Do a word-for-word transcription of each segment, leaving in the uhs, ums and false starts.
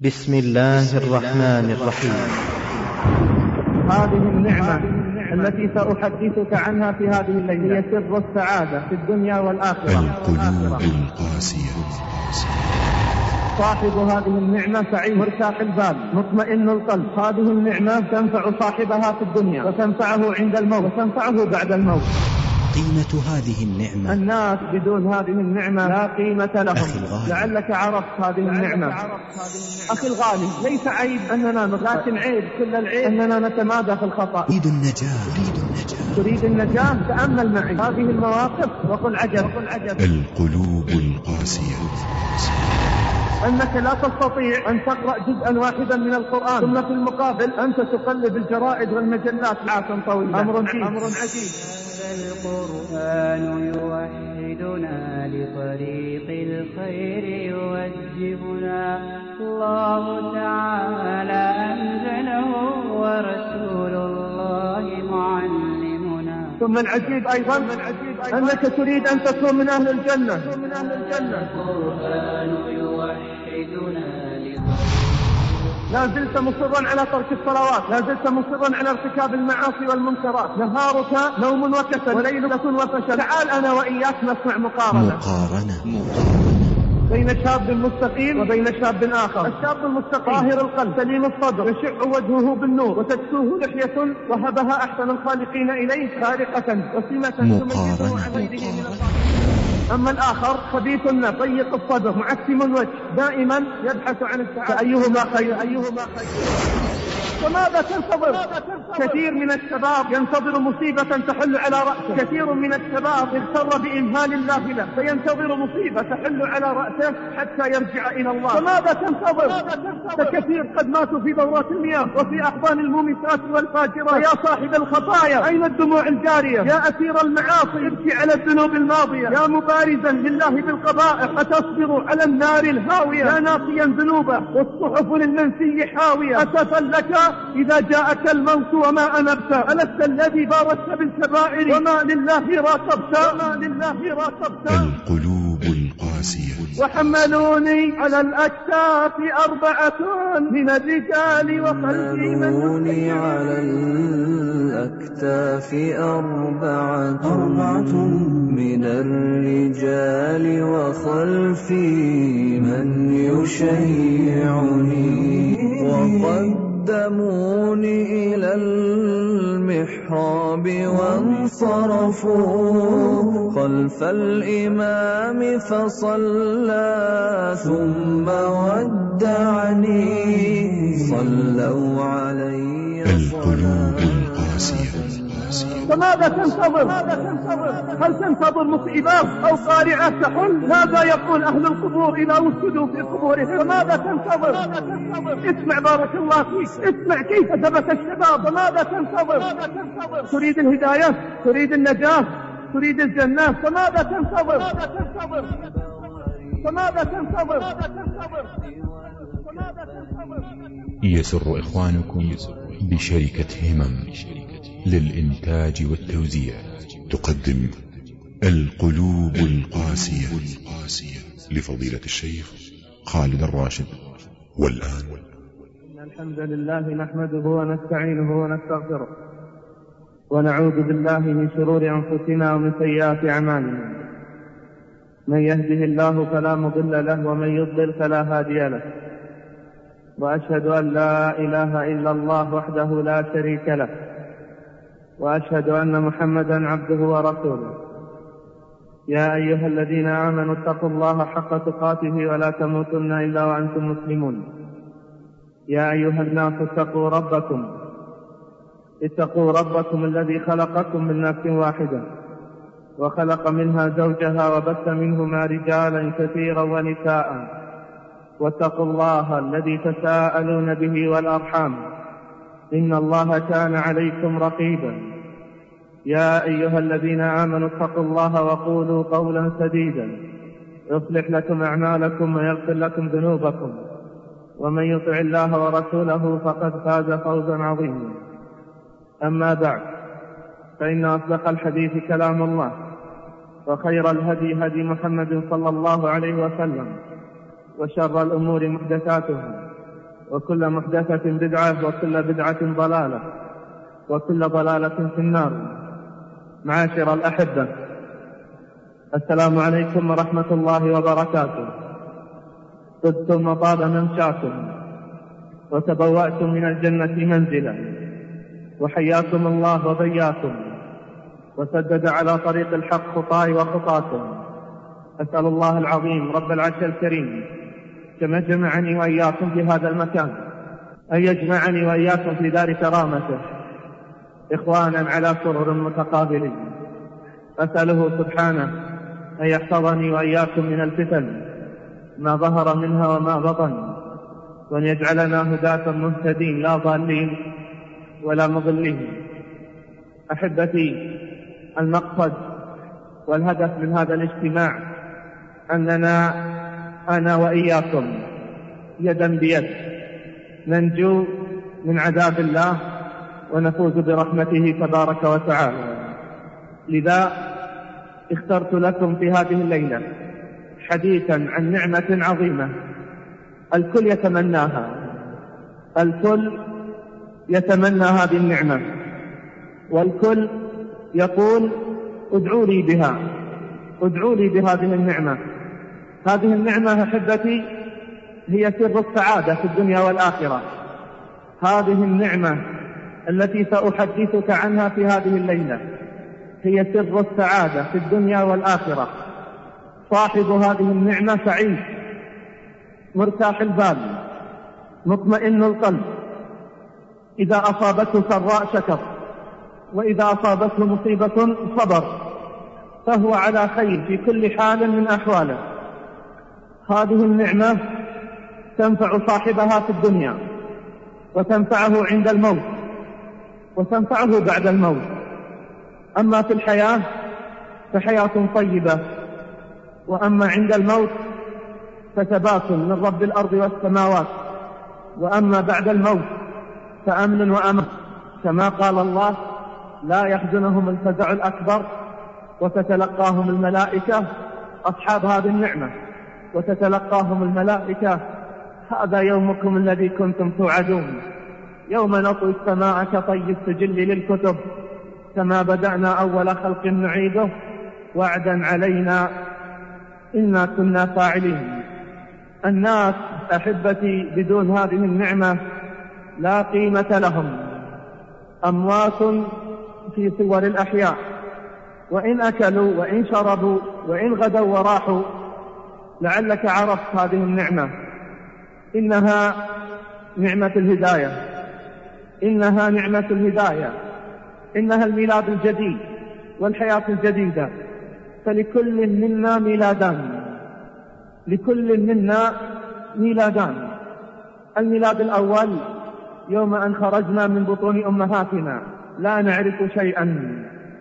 بسم الله الرحمن الرحيم. هذه النعمة التي سأحدثك عنها في هذه الليلة هي سر السعادة في الدنيا والآخرة. القلوب القاسية. صاحب هذه النعمة سعيد مرتاح البال مطمئن القلب. هذه النعمة تنفع صاحبها في الدنيا وتنفعه عند الموت وتنفعه بعد الموت. قيمة هذه النعمة. الناس بدون هذه النعمة لا قيمة لهم. لعلك عرفت هذه النعمة. أخي الغالي، ليس عيب أننا نخطئ، لكن عيب كل العيب أننا نتمادى في الخطأ. تريد النجاة تريد النجاة تريد النجاة تأمل معي هذه المواقف وقل عجب. القلوب القاسية. أنك لا تستطيع أن تقرأ جزءا واحدا من القرآن ثم في المقابل أنت تقلب الجرائد والمجلات ساعة طويلة. أمر عجيب. القرآن يوحدنا لطريق الخير يوجهنا. الله تعالى أنزله ورسول الله معلمنا. ثم العجيب أيضا أنك تريد أن تكون من أهل الجنة. القرآن يوحدنا. لا زلت مصرا على ترك الصلوات، لا زلت مصرا على ارتكاب المعاصي والمنكرات. نهارك نوم وكسل وليلك وفشل. تعال أنا وإياك نصنع مقارنة مقارنة بين شاب مستقيم وبين شاب آخر. الشاب المستقيم طاهر القلب سليم الصدر يشع وجهه بالنور وتكسوه لحية وهبها أحسن الخالقين إليه خارقة وسمة تميزه عن غيره من الخالقين. أما الآخر خبيث ضيق الصدر معتم الوجه دائما يبحث عن السعادة. فأيهما خير أيهما خير وماذا تنتظر؟ كثير من الشباب ينتظر مصيبة تحل على رأسه. كثير من الشباب اغتر بإمهال الله له فينتظر مصيبة تحل على رأسه حتى يرجع إلى الله. فماذا تنتظر؟ فكثير قد ماتوا في دورات المياه وفي أحضان المومسات والفاجرات. يا صاحب الخطايا أين الدموع الجارية؟ يا أسير المعاصي ابكي على الذنوب الماضية. يا مبارزا لله بالقبائح أتصبر على النار الهاوية. يا ناقيا ذنوبه والصحف للمنسي حاوية. أسفا لك إذا جاءك الموت وما أنبت. ألست الذي بارزت بالكبائر وما لله راقبت وما لله راقبت. القلوب القاسية. وحملوني على الأكتاف أربعة من الرجال وخلفي حملوني على الأكتاف أربعة من الرجال وخلفي من يشيعني. وقدموني إلى المحراب وانصرفوا خلف الإمام فصلى ثم ودعني. صلوا علي. القلوب القاسية. فماذا تنتظر؟ هل تنتظر مصيبات أو قارعة تحل؟ ماذا يقول أهل القبور إذا وجدوا في قبورهم؟ فماذا تنتظر؟ اسمع بارك الله فيك، اسمع كيف ثبت الشباب. فماذا تنتظر؟ تريد الهداية، تريد النجاة، تريد الجنة. فماذا تنتظر؟ فماذا تنتظر؟ يسر إخوانكم بشركة همم للإنتاج والتوزيع تقدم القلوب القاسية لفضيلة الشيخ خالد الراشد. والآن إن الحمد لله نحمده ونستعينه ونستغفره ونعوذ بالله من شرور أنفسنا ومن سيئات أعمالنا. من يهده الله فلا مضل له ومن يضلل فلا هادي له. وأشهد أن لا إله إلا الله وحده لا شريك له. وأشهد أن محمدا عبده ورسوله. يا أيها الذين آمنوا اتقوا الله حق تقاته ولا تموتن إلا وأنتم مسلمون. يا أيها الناس اتقوا ربكم اتقوا ربكم الذي خلقكم من نفس واحدة وخلق منها زوجها وبث منهما رجالا كثيرا ونساء. واتقوا الله الذي تساءلون به والأرحام إن الله كان عليكم رقيبا. يا أيها الذين آمنوا اتقوا الله وقولوا قولا سديدا يصلح لكم أعمالكم ويغفر لكم ذنوبكم. ومن يطع الله ورسوله فقد فاز فوزا عظيما. أما بعد، فإن أصدق الحديث كلام الله وخير الهدي هدي محمد صلى الله عليه وسلم وشر الأمور محدثاتها وكل محدثة بدعة، وكل بدعة ضلالة، وكل ضلالة في النار. معاشر الأحبة، السلام عليكم ورحمة الله وبركاته. طبتم وطاب ممشاكم، وتبوأتم من الجنة منزلا، وحياكم الله وبياكم، وسدد على طريق الحق خطاي وخطاكم. أسأل الله العظيم رب العرش الكريم كما جمعني وإياكم في هذا المكان أن يجمعني وإياكم في دار كرامته إخوانا على سرر متقابلين. أسأله سبحانه أن يحفظني وإياكم من الفتن ما ظهر منها وما بطن، وأن يجعلنا هداة مهتدين لا ضالين ولا مضلين. أحبتي، المقصد والهدف من هذا الاجتماع أننا أنا وإياكم يدا بيد ننجو من عذاب الله ونفوز برحمته تبارك وتعالى. لذا اخترت لكم في هذه الليلة حديثا عن نعمة عظيمة الكل يتمناها، الكل يتمنى هذه النعمة، والكل يقول ادعوا لي بها، ادعوا لي بهذه النعمة. هذه النعمة أحبتي هي سر السعادة في الدنيا والآخرة. هذه النعمة التي سأحدثك عنها في هذه الليلة هي سر السعادة في الدنيا والآخرة. صاحب هذه النعمة سعيد مرتاح البال مطمئن القلب، إذا أصابته سراء شكر، وإذا أصابته مصيبة صبر، فهو على خير في كل حال من أحواله. هذه النعمة تنفع صاحبها في الدنيا، وتنفعه عند الموت، وتنفعه بعد الموت. أما في الحياة فحياة طيبة، وأما عند الموت فثبات من رب الأرض والسماوات، وأما بعد الموت فأمن وأمان، كما قال الله لا يحزنهم الفزع الأكبر وتتلقاهم الملائكة. أصحاب هذه النعمة وتتلقاهم الملائكة هذا يومكم الذي كنتم توعدون، يوم نطوي السماء كطي السجل للكتب، كما بدأنا أول خلق نعيده وعدا علينا إنا كنا فاعلين. الناس أحبتي بدون هذه النعمة لا قيمة لهم، أموات في صور الأحياء، وإن أكلوا وإن شربوا وإن غدوا وراحوا. لعلك عرفت هذه النعمة، إنها نعمة الهداية، إنها نعمة الهداية، إنها الميلاد الجديد والحياة الجديدة. فلكل منا ميلادان، لكل منا ميلادان. الميلاد الأول يوم أن خرجنا من بطون أمهاتنا لا نعرف شيئا،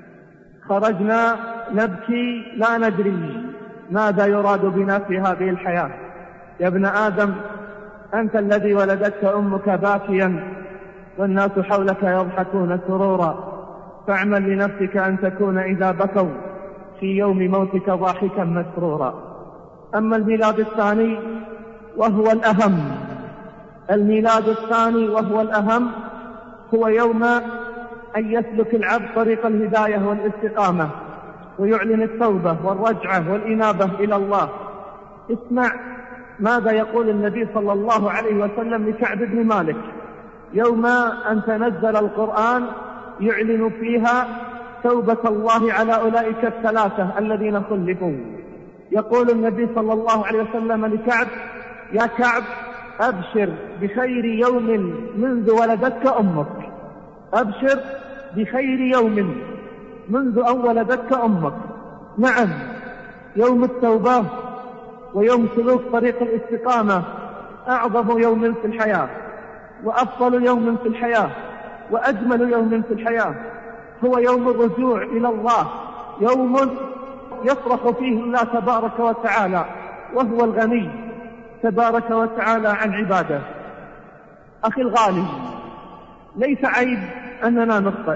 خرجنا نبكي لا ندري ماذا يراد بنا في هذه الحياة. يا ابن آدم أنت الذي ولدتك أمك باكيا والناس حولك يضحكون سرورا، فاعمل لنفسك أن تكون إذا بكوا في يوم موتك ضاحكا مسرورا. أما الميلاد الثاني وهو الأهم، الميلاد الثاني وهو الأهم هو يوم أن يسلك العبد طريق الهداية والاستقامة، ويعلن التوبة والرجعة والإنابة إلى الله. اسمع ماذا يقول النبي صلى الله عليه وسلم لكعب بن مالك يوم أن تنزل القرآن يعلن فيها توبة الله على أولئك الثلاثة الذين خلفوا. يقول النبي صلى الله عليه وسلم لكعب يا كعب أبشر بخير يوم منذ ولدتك أمك، أبشر بخير يوم منذ أن ولدتك أمك. نعم، يوم التوبة ويوم سلوك طريق الاستقامة أعظم يوم في الحياة، وأفضل يوم في الحياة، وأجمل يوم في الحياة هو يوم الرجوع إلى الله، يوم يصرخ فيه الله تبارك وتعالى وهو الغني تبارك وتعالى عن عباده. أخي الغالي، ليس عيب أننا نخطئ،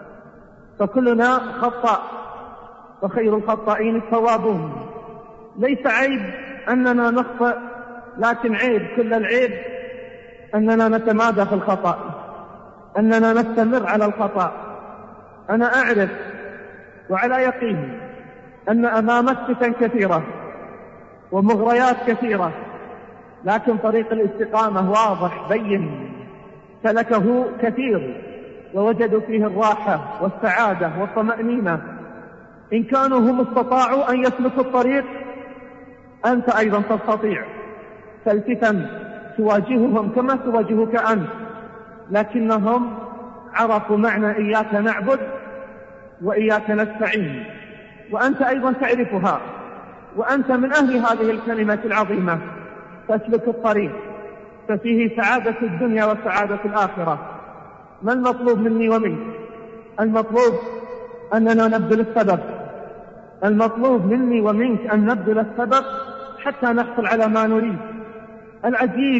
فكلنا خطاء وخير الخطائين التوابون. ليس عيب أننا نخطئ، لكن عيب كل العيب أننا نتمادى في الخطأ، أننا نستمر على الخطأ. أنا أعرف وعلى يقين أن أمامك فتن كثيرة ومغريات كثيرة، لكن طريق الاستقامة واضح بين، سلكه كثير ووجدوا فيه الراحة والسعادة والطمأنينة. إن كانوا هم استطاعوا أن يسلكوا الطريق، أنت أيضا تستطيع. فالفتن تواجههم كما تواجهك أنت، لكنهم عرفوا معنى إياك نعبد وإياك نستعين، وأنت أيضا تعرفها، وأنت من أهل هذه الكلمة العظيمة. تسلك الطريق ففيه سعادة الدنيا وسعادة الآخرة. ما المطلوب مني ومنك؟ المطلوب أننا نبذل السبب. المطلوب مني ومنك أن نبذل السبب حتى نحصل على ما نريد. العجيب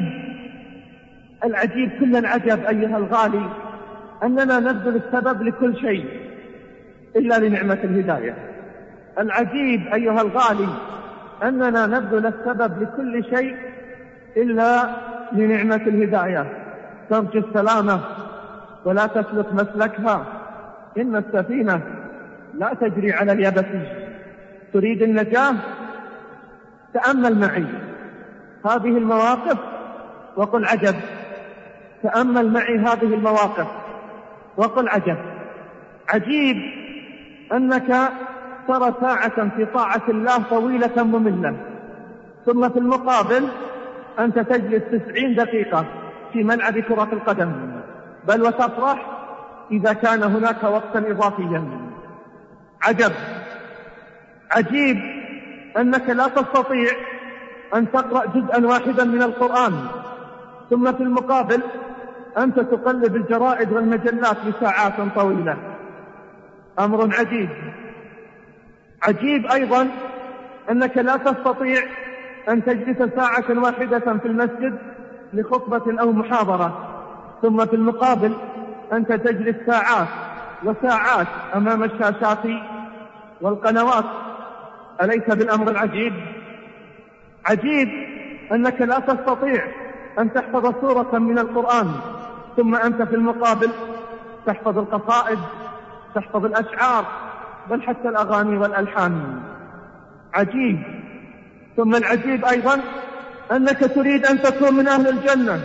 العجيب كل العجب أيها الغالي أننا نبذل السبب لكل شيء إلا لنعمة الهداية. العجيب أيها الغالي أننا نبذل السبب لكل شيء إلا لنعمة الهداية. ترجو السلامة ولا تسلك مسلكها، إن السفينة لا تجري على اليبس. تريد النجاة؟ تأمل معي هذه المواقف وقل عجب. تأمل معي هذه المواقف وقل عجب. عجيب أنك ترى ساعة في طاعة الله طويلة مملة، ثم في المقابل أنت تجلس تسعين دقيقة في ملعب كرة القدم، بل وتفرح إذا كان هناك وقتا إضافيا. عجب عجيب أنك لا تستطيع أن تقرأ جزءا واحدا من القرآن، ثم في المقابل أنت تقلب الجرائد والمجلات لساعات طويلة. أمر عجيب. عجيب أيضا أنك لا تستطيع أن تجلس ساعة واحدة في المسجد لخطبة أو محاضرة، ثم في المقابل أنت تجلس ساعات وساعات أمام الشاشات والقنوات. أليس بالأمر العجيب؟ عجيب أنك لا تستطيع أن تحفظ سورة من القرآن، ثم أنت في المقابل تحفظ القصائد، تحفظ الأشعار، بل حتى الأغاني والألحان. عجيب. ثم العجيب أيضا أنك تريد أن تكون من أهل الجنة.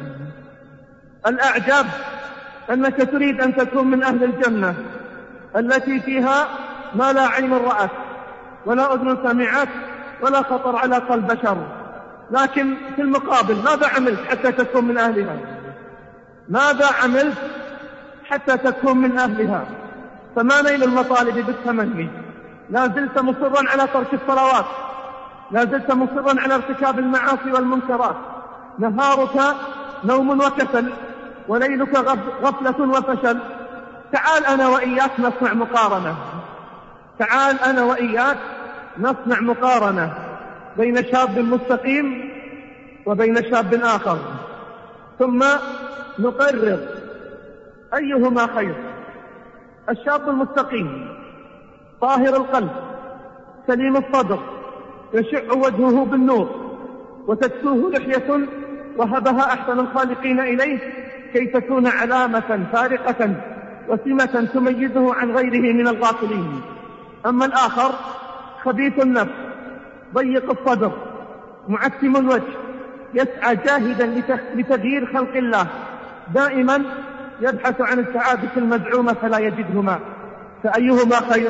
الأعجب أنك تريد أن تكون من أهل الجنة التي فيها ما لا عين رأت ولا أذن سمعت ولا خطر على قلب بشر، لكن في المقابل ماذا عملت حتى تكون من أهلها؟ ماذا عملت حتى تكون من أهلها؟ فما نيل المطالب بالتمني؟ لا زلت مصرا على ترك الصلوات، لا زلت مصرا على ارتكاب المعاصي والمنكرات. نهارك نوم وكسل، وليلك غفلة وفشل. تعال أنا وإياك نصنع مقارنة. تعال أنا وإياك نصنع مقارنة بين شاب مستقيم وبين شاب آخر، ثم نقرر أيهما خير. الشاب المستقيم طاهر القلب سليم الصدر، يشع وجهه بالنور وتكسوه لحية وهبها أحسن الخالقين إليه كي تكون علامة فارقة وسمة تميزه عن غيره من الغافلين. أما الآخر خبيث النفس ضيق الصدر معتم الوجه، يسعى جاهدا لتغيير خلق الله، دائما يبحث عن السعادة المزعومة فلا يجدهما. فأيهما خير؟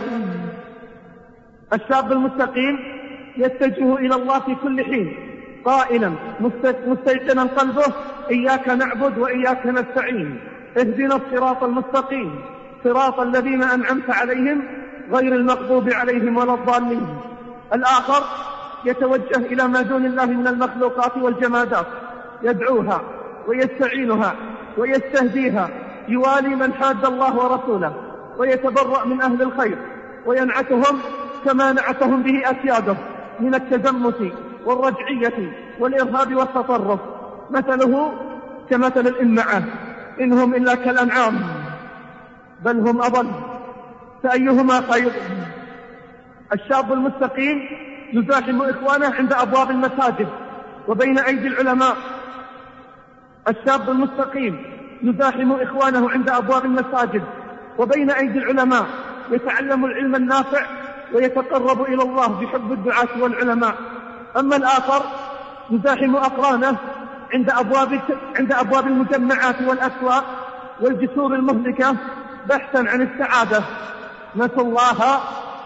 الشاب المستقيم يتجه إلى الله في كل حين قائلا مستيقنا قلبه إياك نعبد وإياك نستعين، اهدنا الصراط المستقيم صراط الذين أنعمت عليهم غير المغضوب عليهم ولا الضالين. الآخر يتوجه إلى ما دون الله من المخلوقات والجمادات، يدعوها ويستعينها ويستهديها، يوالي من حاد الله ورسوله ويتبرأ من أهل الخير وينعتهم كما نعتهم به أسياده من التزمت والرجعية والإرهاب والتطرف. مثله كمثل الإمعة، إنهم إلا كالأنعام بل هم أضل. فأيهما خير؟ الشاب المستقيم يزاحم إخوانه عند أبواب المساجد وبين أيدي العلماء، الشاب المستقيم يزاحم إخوانه عند أبواب المساجد وبين أيدي العلماء، يتعلم العلم النافع ويتقرب إلى الله بحب الدعاة والعلماء. أما الآخر يزاحم أقرانه عند أبواب, عند أبواب المجمعات والأسواق والجسور المهلكة بحثا عن السعادة، نسوا الله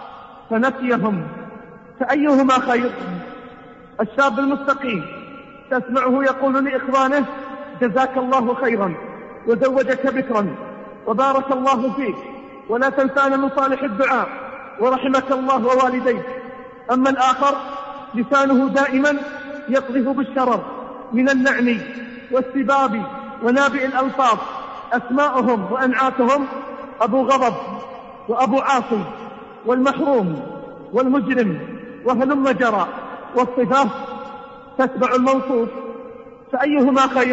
فنسيهم، فأيهما خير؟ الشاب المستقيم تسمعه يقول لإخوانه: جزاك الله خيرا، وزوجك بكرا، وبارك الله فيك، ولا تنسانا من صالح الدعاء، ورحمك الله ووالديك. أما الآخر لسانه دائما يقذف بالشرر من اللعن والسباب ونابئ الألفاظ، أسماؤهم وأنعاتهم أبو غضب وأبو عاصي والمحروم والمجرم وهلم جرى، والصفة تتبع الموصوف، فأيهما خير؟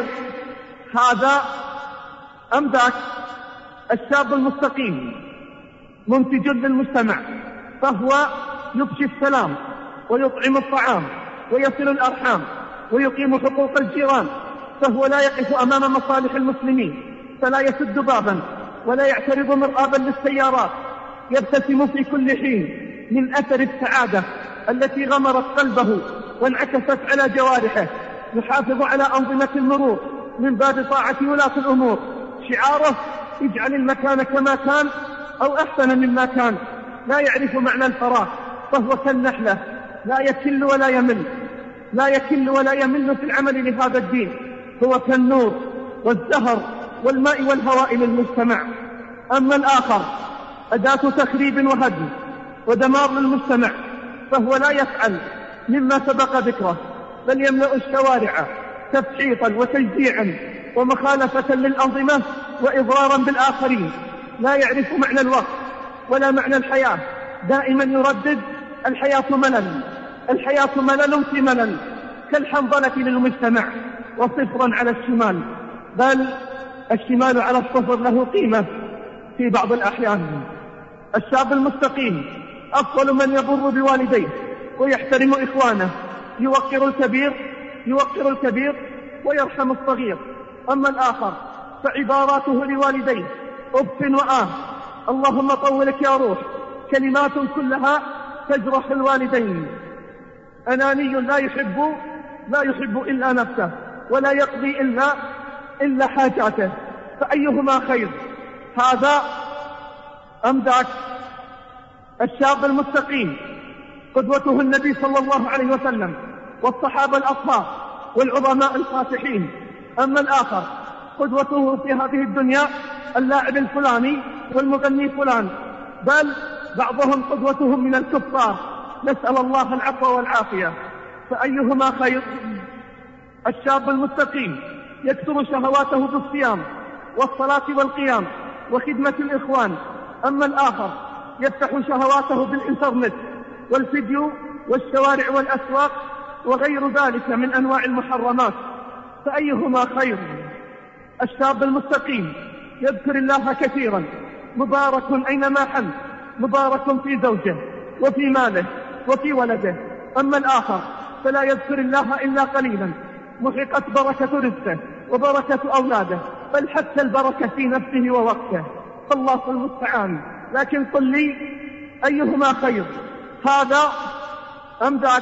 هذا أم ذاك؟ الشاب المستقيم منتج للمجتمع، فهو يفشي السلام ويطعم الطعام ويصل الأرحام ويقيم حقوق الجيران، فهو لا يقف أمام مصالح المسلمين، فلا يسد بابا ولا يعترض مرآبا للسيارات، يبتسم في كل حين من أثر السعادة التي غمرت قلبه وانعكست على جوارحه، يحافظ على أنظمة المرور من باب طاعة ولاة الأمور، شعاره: اجعل المكان كما كان أو أحسن مما كان. لا يعرف معنى الفراغ، فهو كالنحلة لا يكل ولا يمل، لا يكل ولا يمل في العمل لهذا الدين، هو كالنور والزهر والماء والهواء للمجتمع. أما الآخر أداة تخريب وهدم ودمار للمجتمع، فهو لا يفعل مما سبق ذكره، بل يملأ الشوارع تفحيطا وتجزيعا ومخالفة للأنظمة وإضرارا بالآخرين. لا يعرف معنى الوقت ولا معنى الحياة، دائما يردد: الحياة ملل، الحياة ملل في ملل، كالحنظلة للمجتمع وصفرا على الشمال، بل الشمال على الصفر له قيمة في بعض الأحيان. الشاب المستقيم أفضل من يبر بوالديه ويحترم إخوانه، يوقر الكبير يوقر الكبير ويرحم الصغير. أما الآخر فعباراته لوالديه: أف وآه، اللهم طولك يا روح، كلمات كلها تجرح الوالدين. أناني لا يحب لا يحب إلا نفسه، ولا يقضي إلا إلا حاجاته، فأيهما خير؟ هذا أم ذاك؟ الشاب المستقيم قدوته النبي صلى الله عليه وسلم والصحابة الأطهار والعظماء الفاتحين. أما الآخر قدوته في هذه الدنيا اللاعب الفلاني والمغني فلان، بل بعضهم قدوتهم من الكفار، نسأل الله العفو والعافية، فأيهما خير؟ الشاب المستقيم يكثر شهواته بالصيام والصلاة والقيام وخدمة الإخوان. أما الآخر يفتح شهواته بالإنترنت والفيديو والشوارع والأسواق وغير ذلك من أنواع المحرمات، فأيهما خير؟ الشاب المستقيم يذكر الله كثيرا، مبارك أينما حل، مبارك في زوجه وفي ماله وفي ولده. أما الآخر فلا يذكر الله إلا قليلا، محقت بركة رزقه وبركة أولاده، بل حتى البركة في نفسه ووقته، فالله المستعان. لكن قل لي أيهما خير؟ هذا أم ذاك؟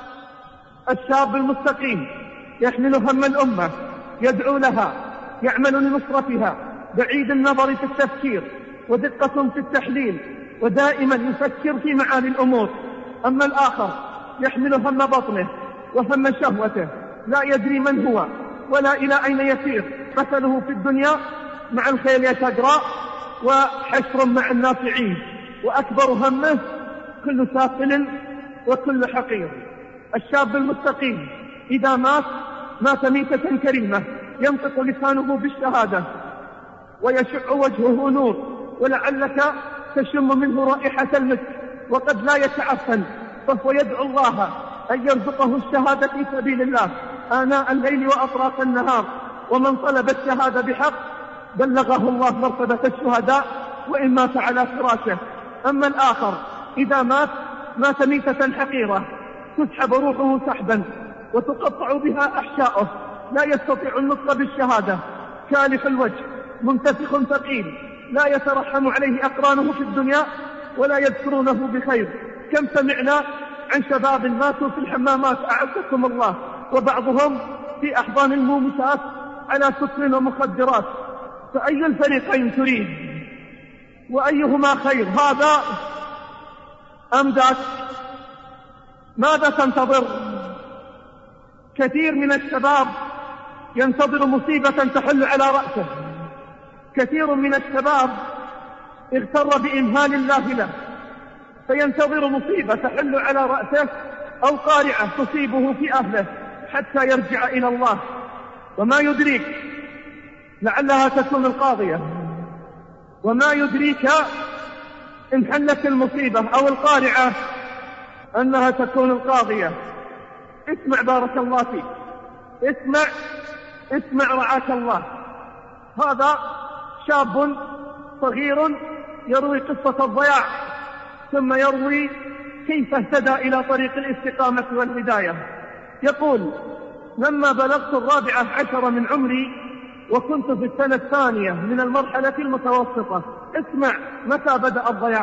الشاب المستقيم يحمل هم الأمة، يدعو لها، يعمل لنصرتها، بعيد النظر في التفكير ودقة في التحليل، ودائما يفكر في معاني الأمور. أما الآخر يحمل هم بطنه وهم شهوته، لا يدري من هو ولا إلى أين يسير، مثله في الدنيا مع الخيل يتجرى وحشر مع الناس يعيش، وأكبر همه كل سافل وكل حقير. الشاب المستقيم إذا مات مات ميتة كريمة، ينطق لسانه بالشهادة ويشع وجهه نور، ولعلك تشم منه رائحة المسك وقد لا يتعفن، فهو يدعو الله أن يرزقه الشهادة في سبيل الله آناء الليل وأطراف النهار، ومن طلب الشهادة بحق بلغه الله مرتبة الشهداء وإن مات على فراشه. أما الآخر إذا مات مات ميتة حقيرة، تسحب روحه سحبا وتقطع بها أحشاؤه، لا يستطيع النطق بالشهادة، كالح الوجه، منتفخ ثقيل، لا يترحم عليه أقرانه في الدنيا ولا يذكرونه بخير. كم سمعنا عن شباب ماتوا في الحمامات أعزكم الله، وبعضهم في أحضان المومسات على سكر ومخدرات. فأي الفريقين تريد وأيهما خير، هذا أم ذاك؟ ماذا تنتظر؟ كثير من الشباب ينتظر مصيبة تحل على رأسه، كثير من الشباب اغتر بإمهال الله له فينتظر مصيبة تحل على رأسه أو قارعة تصيبه في أهله حتى يرجع إلى الله، وما يدريك لعلها تكون القاضية، وما يدريك إن حلت المصيبة أو القارعة أنها تكون القاضية. اسمع بارك الله فيك، اسمع اسمع رعاك الله. هذا شاب صغير يروي قصة الضياع، ثم يروي كيف اهتدى إلى طريق الاستقامة والهداية. يقول: لما بلغت الرابعة عشر من عمري وكنت في السنة الثانية من المرحلة المتوسطة. اسمع متى بدأ الضياع: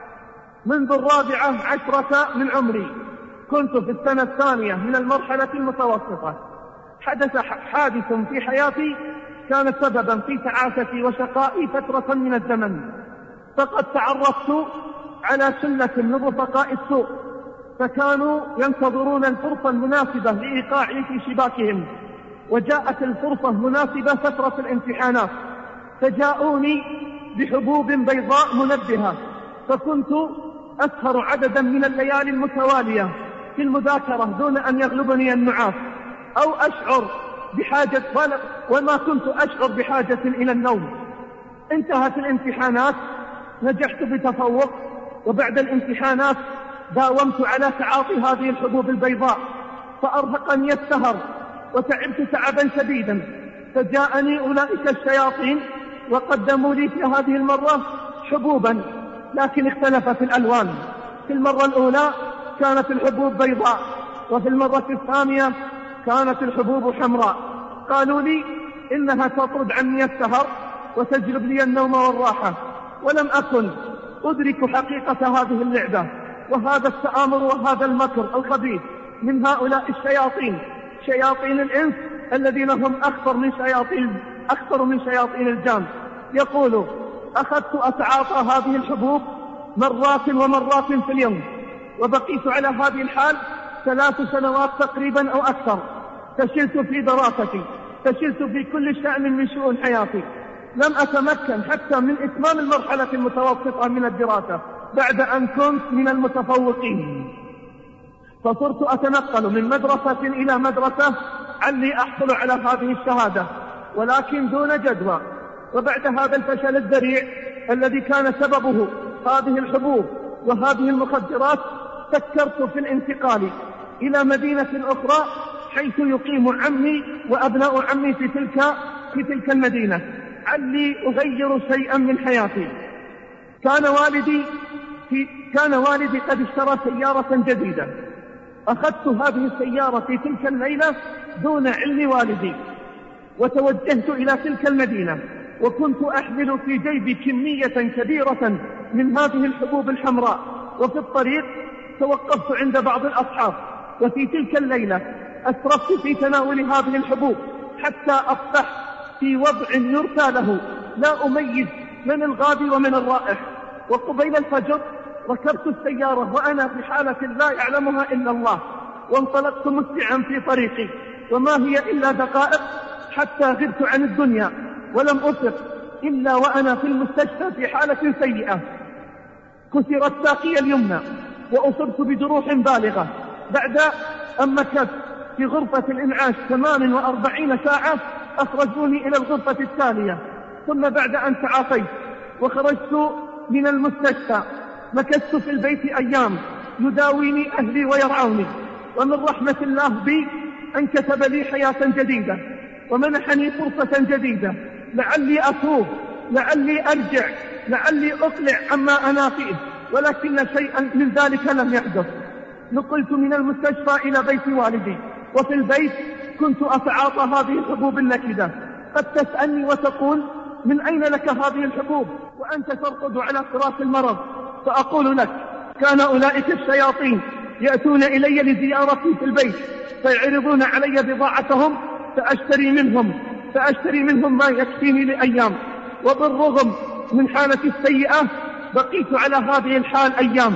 منذ الرابعة عشرة من عمري كنت في السنة الثانية من المرحلة المتوسطة. حدث حادث في حياتي كان سببا في تعاستي وشقائي فترة من الزمن، فقد تعرفت على شلة من رفقاء السوء، فكانوا ينتظرون الفرصة المناسبة لإيقاعي في شباكهم، وجاءت الفرصة مناسبة فترة الامتحانات، فجاءوني بحبوب بيضاء منبهة، فكنت أسهر عددا من الليالي المتوالية في المذاكرة دون أن يغلبني النعاس أو أشعر بحاجة، وما كنت أشعر بحاجة إلى النوم. انتهت الامتحانات، نجحت بتفوق، وبعد الامتحانات داومت على تعاطي هذه الحبوب البيضاء، فأرهقني السهر وتعبت تعبا شديدا، فجاءني أولئك الشياطين وقدموا لي في هذه المرة حبوبا، لكن اختلفت الألوان. في المرة الأولى كانت الحبوب بيضاء، وفي المرة الثانية كانت الحبوب حمراء. قالوا لي إنها تطرد عني السهر وتجلب لي النوم والراحة، ولم أكن أدرك حقيقة هذه اللعبة وهذا التآمر وهذا المكر الخبيث من هؤلاء الشياطين، شياطين الإنس الذين هم أخطر من شياطين أخطر من شياطين الجان. يقول: أخذت أتعاطى هذه الحبوب مرات ومرات في اليوم، وبقيت على هذه الحال ثلاث سنوات تقريبا أو أكثر. فشلت في دراستي، فشلت في كل شأن من شؤون حياتي، لم أتمكن حتى من إتمام المرحلة المتوسطة من الدراسة بعد أن كنت من المتفوقين، فصرت أتنقل من مدرسة إلى مدرسة علي أحصل على هذه الشهادة، ولكن دون جدوى. وبعد هذا الفشل الذريع الذي كان سببه هذه الحبوب وهذه المخدرات، فكرت في الانتقال إلى مدينة أخرى حيث يقيم عمي وأبناء عمي في تلك في تلك المدينة، علي أغير شيئا من حياتي. كان والدي في كان والدي قد اشترى سيارة جديدة. أخذت هذه السيارة في تلك الليلة دون علم والدي، وتوجهت إلى تلك المدينة، وكنت أحمل في جيبي كمية كبيرة من هذه الحبوب الحمراء. وفي الطريق توقفت عند بعض الأصحاب، وفي تلك الليلة أسرفت في تناول هذه الحبوب حتى أصبحت في وضع يرثى له، لا أميز من الغادي ومن الرائح. وقبيل الفجر ركبت السيارة وأنا في حالة لا يعلمها إلا الله، وانطلقت مسرعا في طريقي، وما هي إلا دقائق حتى غبت عن الدنيا، ولم أفق إلا وأنا في المستشفى في حالة سيئة. كسرت ساقي اليمنى وأصبت بجروح بالغة. بعد أن مكثت في غرفة الإنعاش ثمان وأربعين ساعة أخرجوني إلى الغرفة التالية. ثم بعد أن تعافيت وخرجت من المستشفى مكثت في البيت أيام يداويني أهلي ويرعوني. ومن رحمة الله بي أن كتب لي حياة جديدة ومنحني فرصة جديدة، لعلي أتوب، لعلي أرجع، لعلي أقلع عما أنا فيه، ولكن شيئا من ذلك لم يحدث. نقلت من المستشفى إلى بيت والدي، وفي البيت كنت أتعاطى هذه الحبوب النكدة. قد تسألني وتقول: من أين لك هذه الحبوب وأنت ترقد على فراش المرض؟ فأقول لك: كان أولئك الشياطين يأتون إلي لزيارتي في البيت فيعرضون علي بضاعتهم فأشتري منهم فأشتري منهم ما يكفيني لأيام. وبالرغم من حالتي السيئة بقيت على هذه الحال أيام.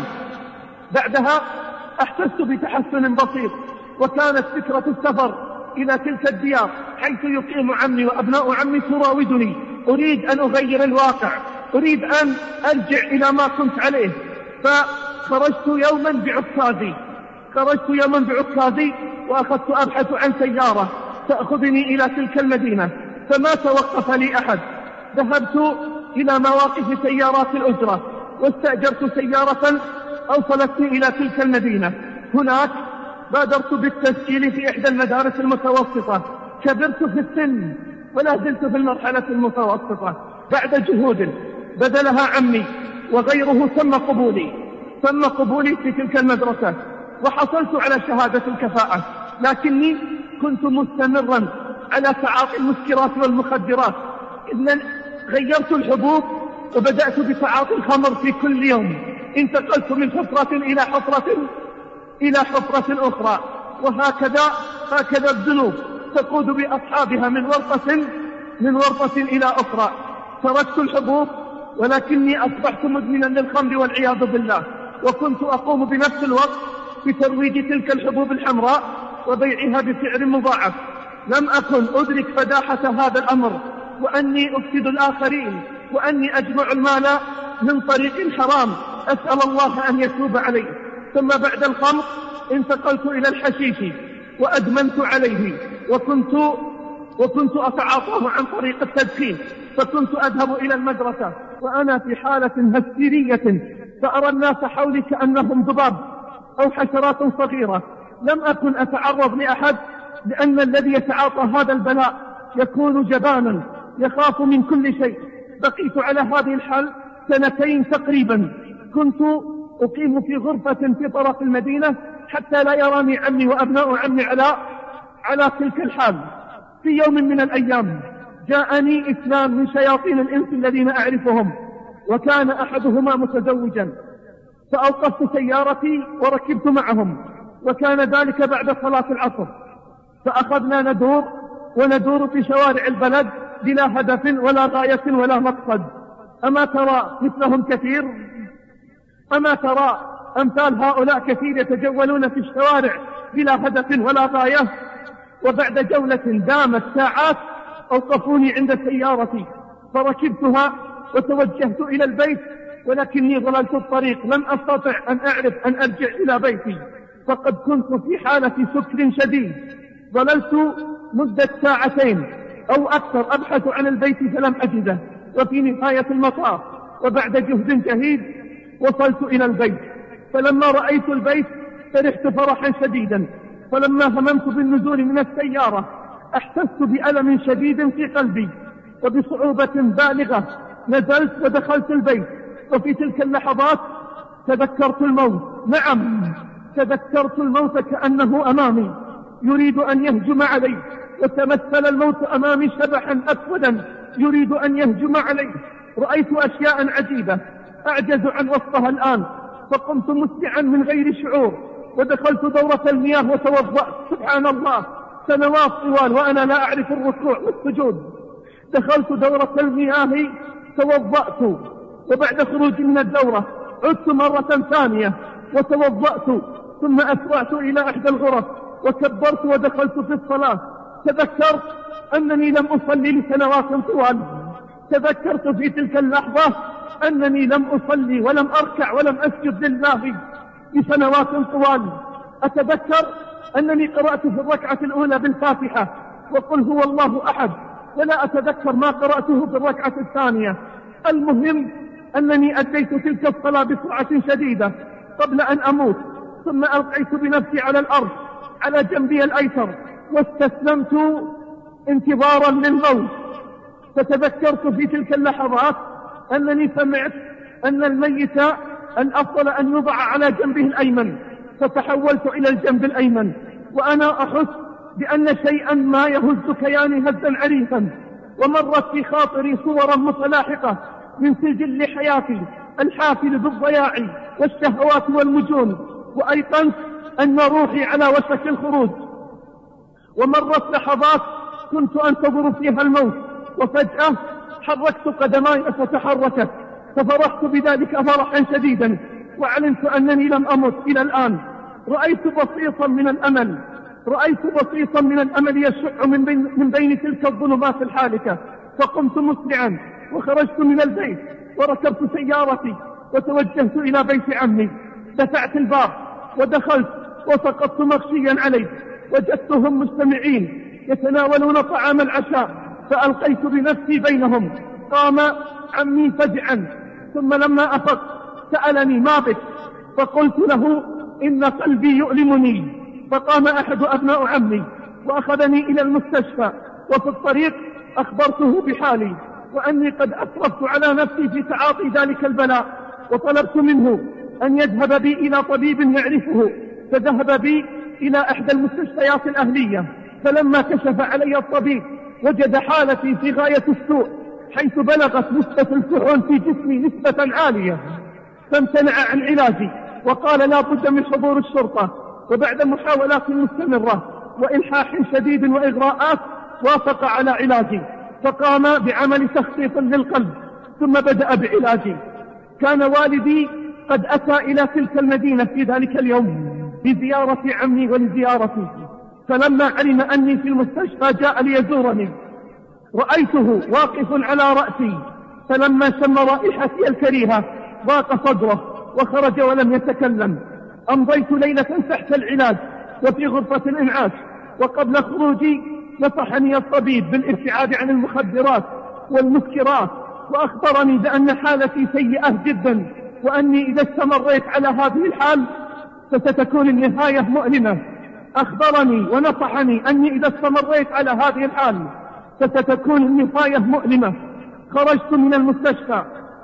بعدها أحسست بتحسن بسيط، وكانت فكرة السفر إلى تلك الديار حيث يقيم عمي وأبناء عمي تراودني. أريد أن أغير الواقع، أريد أن أرجع إلى ما كنت عليه. فخرجت يوما بعكازي خرجت يوما بعكازي وأخذت أبحث عن سيارة تأخذني إلى تلك المدينة، فما توقف لي أحد. ذهبت إلى مواقف سيارات الأجرة واستأجرت سيارة أوصلتني إلى تلك المدينة. هناك بادرت بالتسجيل في إحدى المدارس المتوسطة. كبرت في السن ولا زلت في المرحلة المتوسطة. بعد جهود بذلها عمي وغيره تم قبولي تم قبولي في تلك المدرسة وحصلت على شهادة الكفاءة، لكني كنت مستمرا على تعاطي المسكرات والمخدرات. إذن غيرت الحبوب وبدأت بتعاطي الخمر في كل يوم. انتقلت من حفرة إلى حفرة إلى حفرة أخرى، وهكذا هكذا الذنوب تقود بأصحابها من ورطة من ورطة إلى أخرى. تركت الحبوب ولكني أصبحت مدمنا للخمر والعياذ بالله، وكنت أقوم بنفس الوقت بترويج تلك الحبوب الحمراء وبيعها بسعر مضاعف. لم أكن أدرك فداحة هذا الأمر، وأني أفسد الآخرين، وأني أجمع المال من طريق حرام. أسأل الله أن يتوب علي. ثم بعد الخمر انتقلت إلى الحشيش وأدمنت عليه، وكنت وكنت أتعاطاه عن طريق التدخين. فكنت أذهب إلى المدرسة وأنا في حالة هستيرية، فأرى الناس حولي كأنهم ذباب أو حشرات صغيرة. لم أكن أتعرض لأحد، لأن الذي يتعاطى هذا البلاء يكون جبانا يخاف من كل شيء. بقيت على هذه الحال سنتين تقريبا. كنت أقيم في غرفة في طرف المدينة حتى لا يراني عمي وأبناء عمي على على تلك الحال. في يوم من الأيام جاءني اثنان من شياطين الإنس الذين أعرفهم، وكان أحدهما متزوجا، فأوقفت سيارتي وركبت معهم، وكان ذلك بعد صلاة العصر. فأخذنا ندور وندور في شوارع البلد بلا هدف ولا غاية ولا مقصد. أما ترى مثلهم كثير؟ أما ترى أمثال هؤلاء كثير يتجولون في الشوارع بلا هدف ولا غاية؟ وبعد جولة دامت ساعات أوقفوني عند سيارتي فركبتها وتوجهت إلى البيت، ولكني ضللت الطريق، لم أستطع أن أعرف أن أرجع إلى بيتي، فقد كنت في حالة سكر شديد. ضللت مدة ساعتين أو أكثر أبحث عن البيت فلم أجده، وفي نهاية المطاف وبعد جهد جهيد وصلت إلى البيت. فلما رأيت البيت فرحت فرحا شديدا، فلما هممت بالنزول من السيارة أحسست بألم شديد في قلبي، وبصعوبة بالغة نزلت ودخلت البيت. وفي تلك اللحظات تذكرت الموت. نعم، تذكرت الموت كأنه أمامي يريد أن يهجم علي، وتمثل الموت أمامي شبحا أسودا يريد أن يهجم علي. رأيت أشياء عجيبة أعجز عن وصفها الآن، فقمت مسرعا من غير شعور ودخلت دورة المياه وتوضأت. سبحان الله، سنوات طوال وأنا لا أعرف الركوع والسجود. دخلت دورة المياه توضأت، وبعد خروجي من الدورة عدت مرة ثانية وتوضأت، ثم أسرعت إلى إحدى الغرف وكبرت ودخلت في الصلاة. تذكرت أنني لم أصلي لسنوات طوال. تذكرت في تلك اللحظة أنني لم أصلي ولم أركع ولم أسجد لله لسنوات طوال. أتذكر أنني قرأت في الركعة الأولى بالفاتحة وقل هو الله أحد، ولا أتذكر ما قرأته في الركعة الثانية. المهم أنني أديت تلك الصلاة بسرعة شديدة قبل أن أموت، ثم ألقيت بنفسي على الأرض على جنبي الأيسر واستسلمت انتظارا للموت. فتذكرت في تلك اللحظات أنني سمعت أن الميت الأفضل أن يوضع على جنبه الأيمن، فتحولت إلى الجنب الأيمن وأنا أحس بأن شيئا ما يهز كياني هزا عريفا، ومرت في خاطري صورا متلاحقة من سجل حياتي الحافل بالضياع والشهوات والمجون، وأيقنت أن روحي على وشك الخروج. ومرت لحظات كنت أنتظر فيها الموت، وفجأة حركت قدماي فتحركت، ففرحت بذلك فرحا شديدا، وعلمت أنني لم أمت إلى الآن. رأيت بسيطا من الأمل رأيت بسيطا من الأمل يشع من بين, من بين تلك الظلمات الحالكة، فقمت مسرعا وخرجت من البيت وركبت سيارتي وتوجهت إلى بيت عمي. دفعت الباب ودخلت وسقطت مغشيا عليه، وجدتهم مجتمعين يتناولون طعام العشاء، فألقيت بنفسي بينهم. قام عمي فزعا، ثم لما أفق سألني ما بك؟ فقلت له إن قلبي يؤلمني. فقام أحد أبناء عمي وأخذني إلى المستشفى، وفي الطريق أخبرته بحالي وأني قد أسرفت على نفسي في تعاطي ذلك البلاء، وطلبت منه أن يذهب بي إلى طبيب يعرفه، فذهب بي إلى إحدى المستشفيات الأهلية. فلما كشف علي الطبيب وجد حالتي في غاية السوء، حيث بلغت نسبة الكحول في جسمي نسبة عالية، فامتنع عن علاجي وقال لا بد من حضور الشرطة. وبعد محاولات مستمرة وإلحاح شديد وإغراءات وافق على علاجي، فقام بعمل تخطيط للقلب ثم بدأ بعلاجي. كان والدي قد أتى إلى تلك المدينة في ذلك اليوم لزيارة عمي ولزيارتي، فلما علم أني في المستشفى جاء ليزورني. رأيته واقف على رأسي، فلما شم رائحتي الكريهة ضاق صدره وخرج ولم يتكلم. أمضيت ليلة تحت العلاج وفي غرفة الإنعاش، وقبل خروجي نصحني الطبيب بالابتعاد عن المخدرات والمسكرات، وأخبرني بأن حالتي سيئة جدا، وأني إذا استمريت على هذه الحال فستكون النهاية مؤلمة. أخبرني ونصحني أني إذا استمريت على هذه الحال فستكون النهاية مؤلمة. خرجت من المستشفى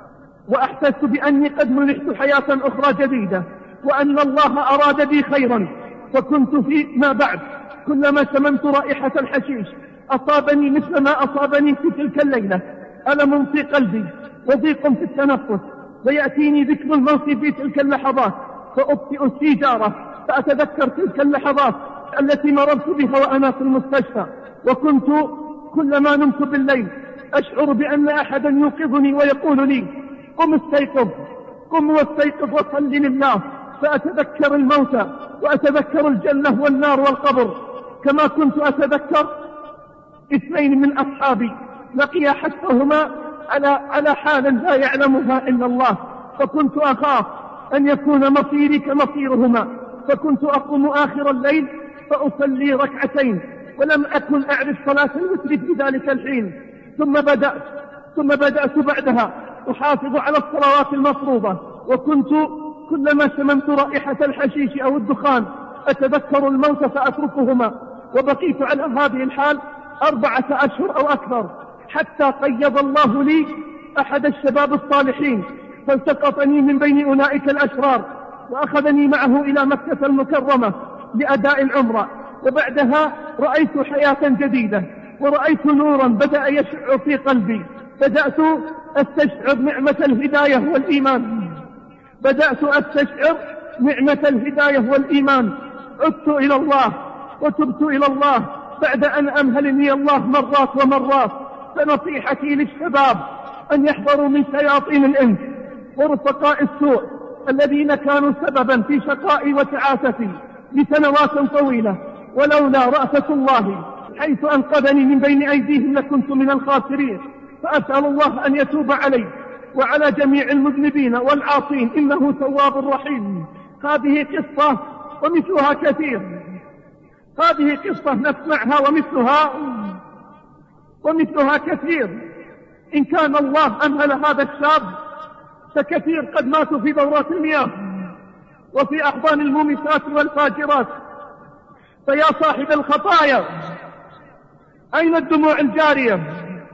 وأحسست بأني قد منحت حياة أخرى جديدة، وأن الله أراد بي خيرا. فكنت فيما بعد كلما شممت رائحة الحشيش أصابني مثل ما أصابني في تلك الليلة ألم في قلبي وضيق في التنفس، ويأتيني ذكر الموت في تلك اللحظات فأبطئ السيجارة، فأتذكر تلك اللحظات التي مررت بها وأنا في المستشفى. وكنت كلما نمت بالليل أشعر بأن أحدا يوقظني ويقول لي قم استيقظ، قم واستيقظ وصل لله. فأتذكر الموت وأتذكر الجنة والنار والقبر، كما كنت أتذكر اثنين من أصحابي لقيا حتىهما على على حال لا يعلمها إلا الله، فكنت أخاف أن يكون مصيري كمصيرهما، فكنت أقوم آخر الليل فأصلي ركعتين، ولم أكن أعرف صلاة الوتر في ذلك الحين. ثم بدأت ثم بدأت بعدها أحافظ على الصلوات المفروضة، وكنت كلما شممت رائحة الحشيش أو الدخان أتذكر الموت فأتركهما. وبقيت على هذه الحال أربعة أشهر أو أكثر، حتى قيض الله لي أحد الشباب الصالحين فالتقطني من بين أولئك الأشرار وأخذني معه إلى مكة المكرمة لأداء العمرة. وبعدها رأيت حياة جديدة ورأيت نورا بدأ يشع في قلبي. بدأت أستشعر نعمة الهداية والإيمان بدأت أستشعر نعمة الهداية والإيمان عدت إلى الله وتبت إلى الله بعد أن أمهلني الله مرات ومرات. فنصيحتي للشباب أن يحذروا من شياطين الإنس ورفقاء السوء الذين كانوا سببا في شقائي وتعاستي لسنوات طويلة، ولولا رأفة الله حيث أنقذني من بين أيديهم لكنت من الخاسرين. فأسأل الله أن يتوب علي وعلى جميع المذنبين والعاصين، إنه تواب رحيم. هذه قصة ومثلها كثير، هذه قصة نسمعها ومثلها ومثلها كثير. إن كان الله أمهل هذا الشاب فكثير قد ماتوا في دورات المياه وفي أحضان المومسات والفاجرات. فيا صاحب الخطايا أين الدموع الجارية؟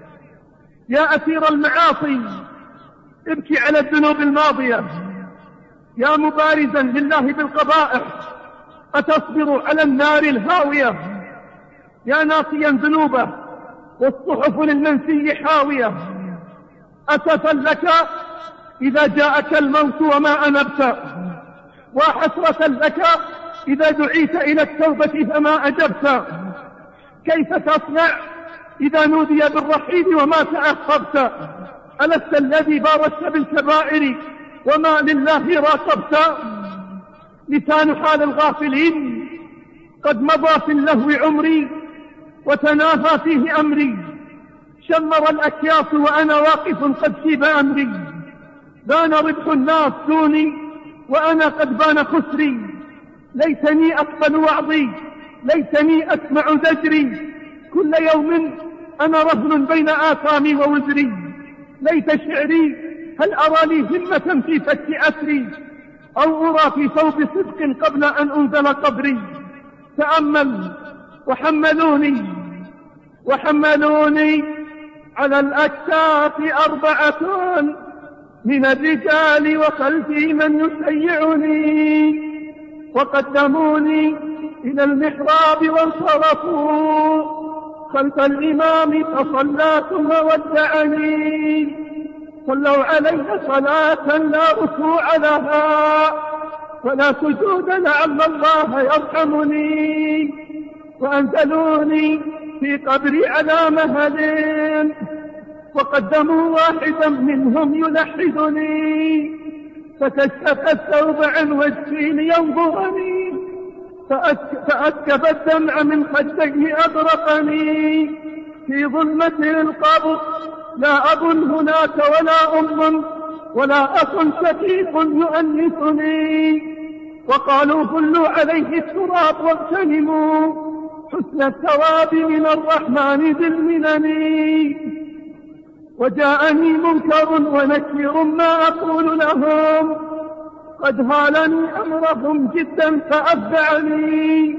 يا أسير المعاصي ابكي على الذنوب الماضية. يا مبارزا لله بالقبائح أتصبر على النار الهاوية؟ يا ناصيا ذنوبه والصحف للمنسي حاوية، أسفا لك إذا جاءك الموت وما أنبت، وحسرة لك إذا دعيت إلى التوبة فما أجبت. كيف تصنع إذا نودي بالرحيل وما تأخرت؟ ألست الذي بارزت بالكبائر وما لله راقبت؟ لسان حال الغافلين قد مضى في اللهو عمري وتناهى فيه أمري، شمر الأكياس وأنا واقف قد شيب أمري، بان ربح الناس دوني وأنا قد بان خسري، ليتني أقبل وعظي ليتني أسمع زجري، كل يوم أنا رهن بين آثامي ووزري، ليت شعري هل أرى لي همة في فك أسري، أو أرى في ثوب صدق قبل أن أنزل قبري. تأمل وحملوني وحملوني على الأكتاف أربعة من الرجال وخلفي من يشيعني، وقدموني إلى المحراب وانصرفوا خلف الإمام فصلى ثم ودعني، صلوا علي صلاة لا ركوع لها ولا سجود لعل الله يرحمني، وأنزلوني في قبري على مهل وقدموا واحدا منهم يلحدني، فكشف الثوب عن وجهي لينظرني فأسكب الدمع من خديه أدرقني، في ظلمة القبر لا أب هناك ولا أم ولا أخ شقيق يؤنسني، وقالوا كلوا عليه التراب واغتنموا حسن الثواب من الرحمن ذي المنن. وجاءني منكر ونكير ما أقول لهم، قد هالني أمرهم جدا فأفزعني،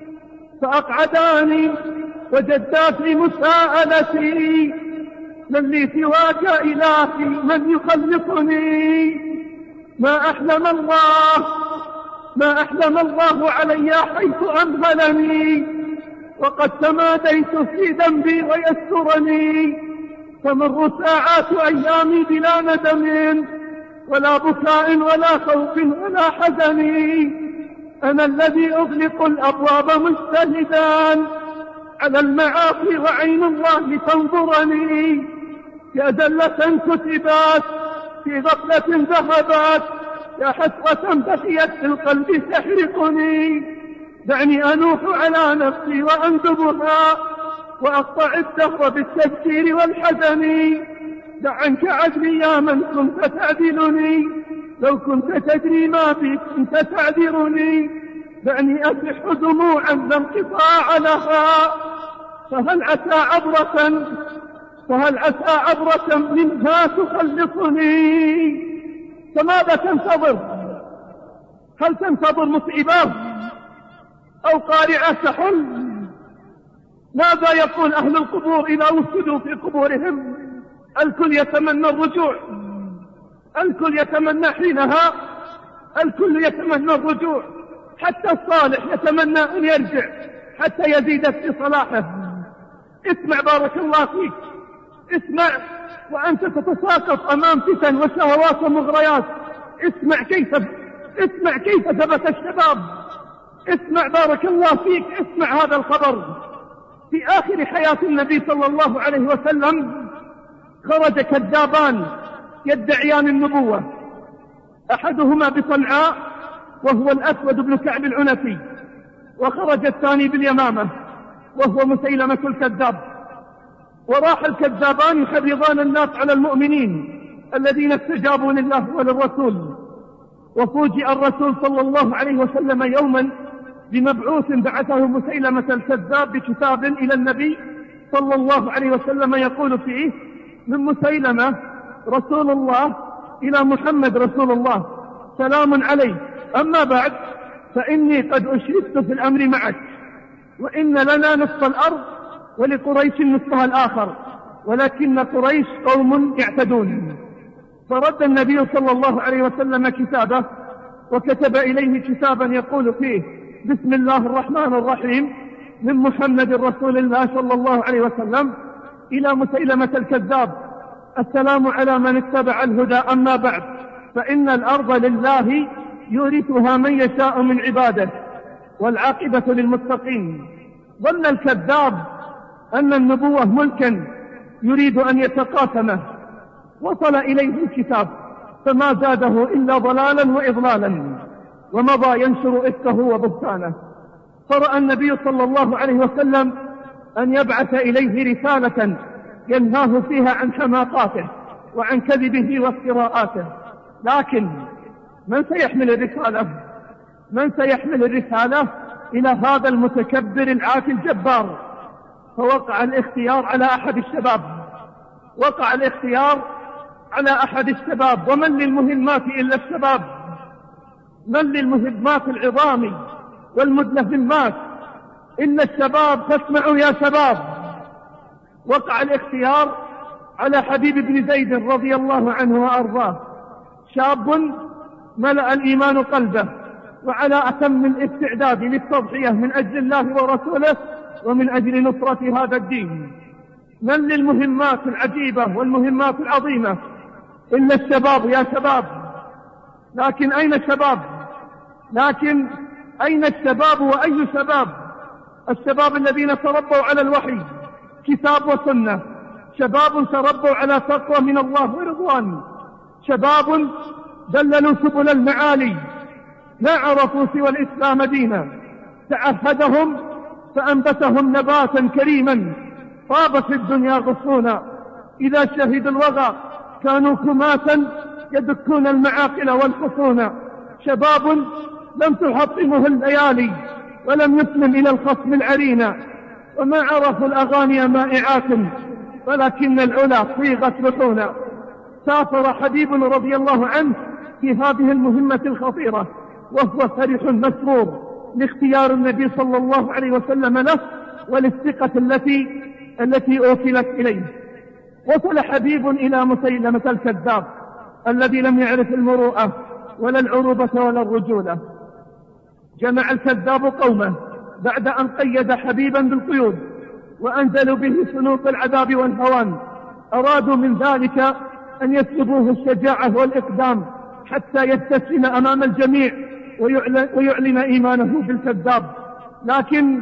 فأقعداني وجدا في مساءلتي، من لي سواك إلهي من يخلصني، ما أحلم الله ما أحلم الله علي حيث أمهلني، وقد تماديت في ذنبي ويسترني، فمر ساعات أيامي بلا ندم ولا بكاء ولا خوف ولا حزن، أنا الذي أغلق الأبواب مجتهدا على المعاصي وعين الله تنظرني، يا زلة كتبات في غفلة ذهبت، يا حسرة بقيت في القلب تحرقني، دعني أنوح على نفسي وأندبها وأقطع الدهر بالتفكير والحزن، دع عنك عدلي يا من كنت تعدلني، لو كنت تدري ما بي كنت تعذرني، دعني أسح دموعا لا انقطاع لها، فهل عسى عبرة فهل عسى عبرة منها تخلصني. فماذا تنتظر؟ هل تنتظر مصيبة أو قارعة تحل؟ ماذا يقول أهل القبور إذا وجدوا في قبورهم؟ الكل يتمنى الرجوع، الكل يتمنى حينها الكل يتمنى الرجوع، حتى الصالح يتمنى أن يرجع حتى يزيد في صلاحه. اسمع بارك الله فيك، اسمع وأنت تتساقط أمام فتن وشهوات ومغريات، اسمع كيف اسمع كيف ثبت الشباب، اسمع بارك الله فيك، اسمع هذا الخبر. في آخر حياة النبي صلى الله عليه وسلم خرج كذابان يدعيان النبوة، أحدهما بصنعاء وهو الأسود بن كعب العنفي، وخرج الثاني باليمامة وهو مسيلمة الكذاب. وراح الكذابان يحرضان الناس على المؤمنين الذين استجابوا لله وللرسول. وفوجئ الرسول صلى الله عليه وسلم يوما بمبعوث بعثه مسيلمة الكذاب بكتاب إلى النبي صلى الله عليه وسلم يقول فيه: من مسيلمة رسول الله إلى محمد رسول الله، سلام عليك، أما بعد فإني قد أشركت في الأمر معك، وإن لنا نصف الأرض ولقريش نصفها الآخر، ولكن قريش قوم يعتدون. فرد النبي صلى الله عليه وسلم كتابه وكتب إليه كتابا يقول فيه: بسم الله الرحمن الرحيم، من محمد رسول الله صلى الله عليه وسلم إلى مسيلمة الكذاب. السلام على من اتبع الهدى. أما بعد، فإن الأرض لله يورثها من يشاء من عباده والعاقبة للمتقين. ظن الكذاب أن النبوة ملكا يريد أن يتقاسمه، وصل إليه الكتاب فما زاده إلا ضلالا وإضلالا، ومضى ينشر إفكه وبهتانه. فرأى النبي صلى الله عليه وسلم أن يبعث إليه رسالة ينهاه فيها عن حماقاته وعن كذبه وافتراءاته. لكن من سيحمل الرسالة؟ من سيحمل الرسالة إلى هذا المتكبر العاتي الجبار؟ فوقع الاختيار على أحد الشباب، وقع الاختيار على أحد الشباب. ومن للمهمات إلا الشباب؟ من للمهمات العظام والمدلهمات إلا الشباب؟ فاسمعوا يا شباب. وقع الاختيار على حبيب بن زيد رضي الله عنه وأرضاه، شاب ملأ الإيمان قلبه وعلى أتم الاستعداد للتضحية من أجل الله ورسوله ومن أجل نصرة هذا الدين. من للمهمات العجيبة والمهمات العظيمة إلا الشباب يا شباب. لكن أين الشباب؟ لكن أين الشباب وأي شباب؟ الشباب الذين تربوا على الوحي كتاب وسنة، شباب تربوا على تقوى من الله ورضوان، شباب دللوا سبل المعالي، لا عرفوا سوى الإسلام دينا، تعهدهم فأنبتهم نباتا كريما طابت الدنيا غصونا. إذا شهدوا الوغى كانوا كماتا يدكون المعاقل والحصون. شباب لم تحطمه الليالي ولم يسلم إلى الخصم العرينا، وما عرفوا الأغاني مائعات ولكن العلا صيغت لحونا. سافر حبيب رضي الله عنه في هذه المهمة الخطيرة وهو فرح مسرور لاختيار النبي صلى الله عليه وسلم له وللثقة التي التي أوكلت إليه. وصل حبيب إلى مسيلمة الكذاب الذي لم يعرف المروءة ولا العروبة ولا الرجولة. جمع الكذاب قومه بعد أن قيد حبيبا بالقيود وأنزلوا به سنوط العذاب والهوان. أرادوا من ذلك أن يسلبوه الشجاعة والإقدام حتى يستسلم أمام الجميع ويعلن, ويعلن إيمانه بالكذاب. لكن